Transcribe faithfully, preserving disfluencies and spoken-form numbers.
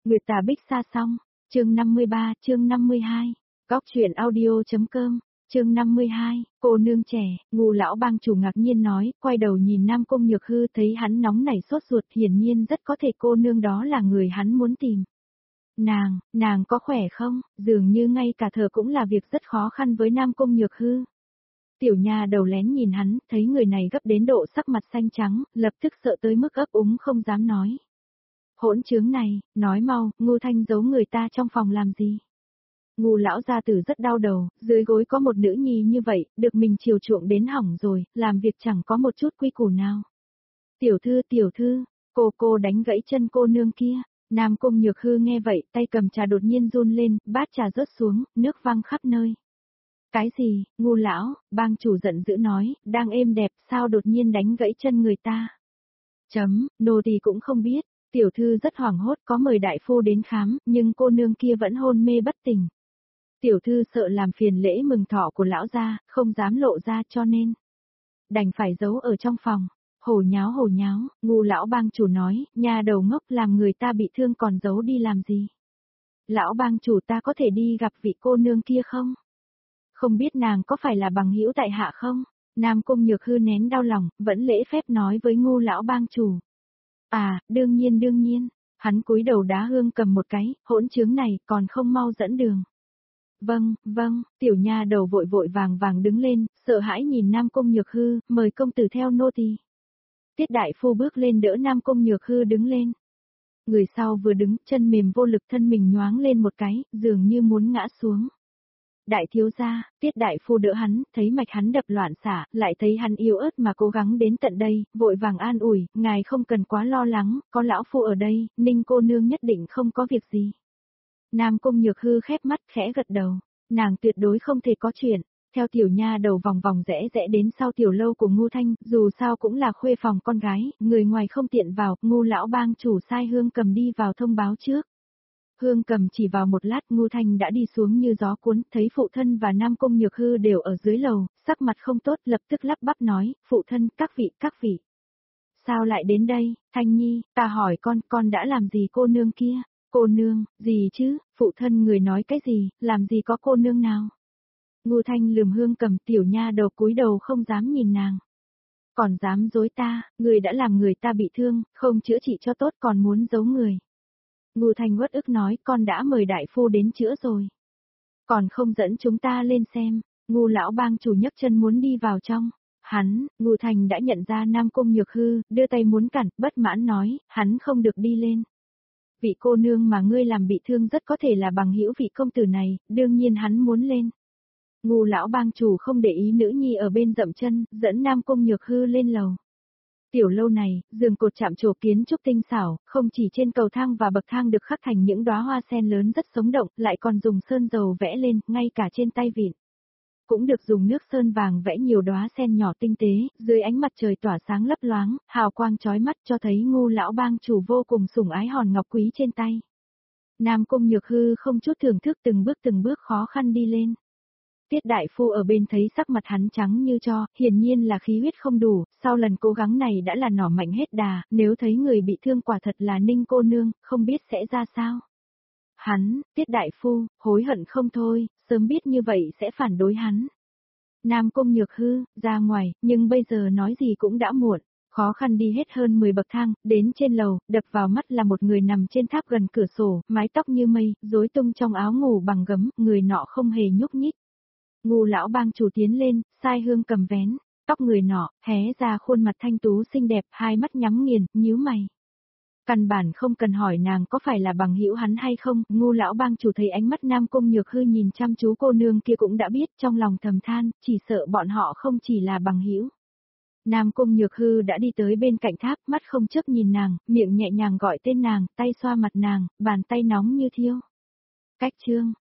Nguyệt Tà Bích Sa Song, chương năm mươi ba, chương năm mươi hai, Góc truyện audio.com, chương năm mươi hai, cô nương trẻ, Ngũ lão bang chủ ngạc nhiên nói, quay đầu nhìn Nam Cung Nhược Hư thấy hắn nóng nảy sốt ruột, hiển nhiên rất có thể cô nương đó là người hắn muốn tìm. Nàng, nàng có khỏe không, dường như ngay cả thở cũng là việc rất khó khăn với Nam Cung Nhược Hư. Tiểu nha đầu lén nhìn hắn, thấy người này gấp đến độ sắc mặt xanh trắng, lập tức sợ tới mức ấp úng không dám nói. Hỗn trướng này, nói mau, Ngưu Thanh giấu người ta trong phòng làm gì? Ngưu lão gia tử rất đau đầu, dưới gối có một nữ nhi như vậy, được mình chiều chuộng đến hỏng rồi, làm việc chẳng có một chút quy củ nào. Tiểu thư, tiểu thư, cô cô đánh gãy chân cô nương kia. Nam Cung Nhược Hư nghe vậy, tay cầm trà đột nhiên run lên, bát trà rớt xuống, nước văng khắp nơi. Cái gì, Ngưu lão, bang chủ giận dữ nói, đang êm đẹp, sao đột nhiên đánh gãy chân người ta? Chấm, nô tỳ cũng không biết. Tiểu thư rất hoảng hốt có mời đại phu đến khám, nhưng cô nương kia vẫn hôn mê bất tỉnh. Tiểu thư sợ làm phiền lễ mừng thọ của lão gia, không dám lộ ra cho nên đành phải giấu ở trong phòng. Hồ nháo hồ nháo, Ngưu lão bang chủ nói, nhà đầu ngốc làm người ta bị thương còn giấu đi làm gì? Lão bang chủ ta có thể đi gặp vị cô nương kia không? Không biết nàng có phải là bằng hữu tại hạ không? Nam Cung Nhược Hư nén đau lòng, vẫn lễ phép nói với Ngưu lão bang chủ. À, đương nhiên đương nhiên, hắn cúi đầu đá Hương Cầm một cái, hỗn trướng này còn không mau dẫn đường. Vâng, vâng, tiểu nha đầu vội vội vàng vàng đứng lên, sợ hãi nhìn Nam Cung Nhược Hư, mời công tử theo nô tỳ. Tiết đại phu bước lên đỡ Nam Cung Nhược Hư đứng lên. Người sau vừa đứng, chân mềm vô lực thân mình nhoáng lên một cái, dường như muốn ngã xuống. Đại thiếu gia, Tiết đại phu đỡ hắn, thấy mạch hắn đập loạn xạ, lại thấy hắn yếu ớt mà cố gắng đến tận đây, vội vàng an ủi, ngài không cần quá lo lắng, có lão phu ở đây, Ninh cô nương nhất định không có việc gì. Nam Cung Nhược Hư khép mắt khẽ gật đầu, nàng tuyệt đối không thể có chuyện. Theo tiểu nha đầu vòng vòng rẽ rẽ đến sau tiểu lâu của Ngưu Thanh, dù sao cũng là khuê phòng con gái, người ngoài không tiện vào, Ngưu lão bang chủ sai Hương Cầm đi vào thông báo trước. Hương Cầm chỉ vào một lát, Ngưu Thanh đã đi xuống như gió cuốn, thấy phụ thân và Nam Cung Nhược Hư đều ở dưới lầu, sắc mặt không tốt, lập tức lắp bắp nói, phụ thân, các vị, các vị. Sao lại đến đây, Thanh Nhi, ta hỏi con, con đã làm gì cô nương kia? Cô nương, gì chứ, phụ thân người nói cái gì, làm gì có cô nương nào? Ngưu Thanh lườm Hương Cầm, tiểu nha đầu cúi đầu không dám nhìn nàng. Còn dám dối ta, người đã làm người ta bị thương, không chữa trị cho tốt còn muốn giấu người. Ngưu Thanh uất ức nói, con đã mời đại phu đến chữa rồi. Còn không dẫn chúng ta lên xem. Ngưu lão bang chủ nhấc chân muốn đi vào trong. Hắn, Ngưu Thanh đã nhận ra Nam Cung Nhược Hư, đưa tay muốn cản, bất mãn nói, hắn không được đi lên. Vị cô nương mà ngươi làm bị thương rất có thể là bằng hữu vị công tử này, đương nhiên hắn muốn lên. Ngưu lão bang chủ không để ý nữ nhi ở bên dậm chân, dẫn Nam Cung Nhược Hư lên lầu. Tiểu lâu này, giường cột chạm trổ kiến trúc tinh xảo, không chỉ trên cầu thang và bậc thang được khắc thành những đóa hoa sen lớn rất sống động, lại còn dùng sơn dầu vẽ lên, ngay cả trên tay vịn. Cũng được dùng nước sơn vàng vẽ nhiều đóa sen nhỏ tinh tế, dưới ánh mặt trời tỏa sáng lấp loáng, hào quang chói mắt cho thấy Ngưu lão bang chủ vô cùng sủng ái hòn ngọc quý trên tay. Nam Cung Nhược Hư không chút thưởng thức từng bước từng bước khó khăn đi lên. Tiết đại phu ở bên thấy sắc mặt hắn trắng như tro, hiển nhiên là khí huyết không đủ, sau lần cố gắng này đã là nỏ mạnh hết đà, nếu thấy người bị thương quả thật là Ninh cô nương, không biết sẽ ra sao. Hắn, Tiết đại phu, hối hận không thôi, sớm biết như vậy sẽ phản đối hắn. Nam Cung Nhược Hư, ra ngoài, nhưng bây giờ nói gì cũng đã muộn. Khó khăn đi hết hơn mười bậc thang, đến trên lầu, đập vào mắt là một người nằm trên tháp gần cửa sổ, mái tóc như mây, rối tung trong áo ngủ bằng gấm, người nọ không hề nhúc nhích. Ngưu lão bang chủ tiến lên, sai Hương Cầm vén, tóc người nọ, hé ra khuôn mặt thanh tú xinh đẹp, hai mắt nhắm nghiền, nhíu mày. Căn bản không cần hỏi nàng có phải là bằng hữu hắn hay không, Ngưu lão bang chủ thấy ánh mắt Nam Cung Nhược Hư nhìn chăm chú cô nương kia cũng đã biết, trong lòng thầm than, chỉ sợ bọn họ không chỉ là bằng hữu. Nam Cung Nhược Hư đã đi tới bên cạnh tháp, mắt không chớp nhìn nàng, miệng nhẹ nhàng gọi tên nàng, tay xoa mặt nàng, bàn tay nóng như thiêu. Cách chương,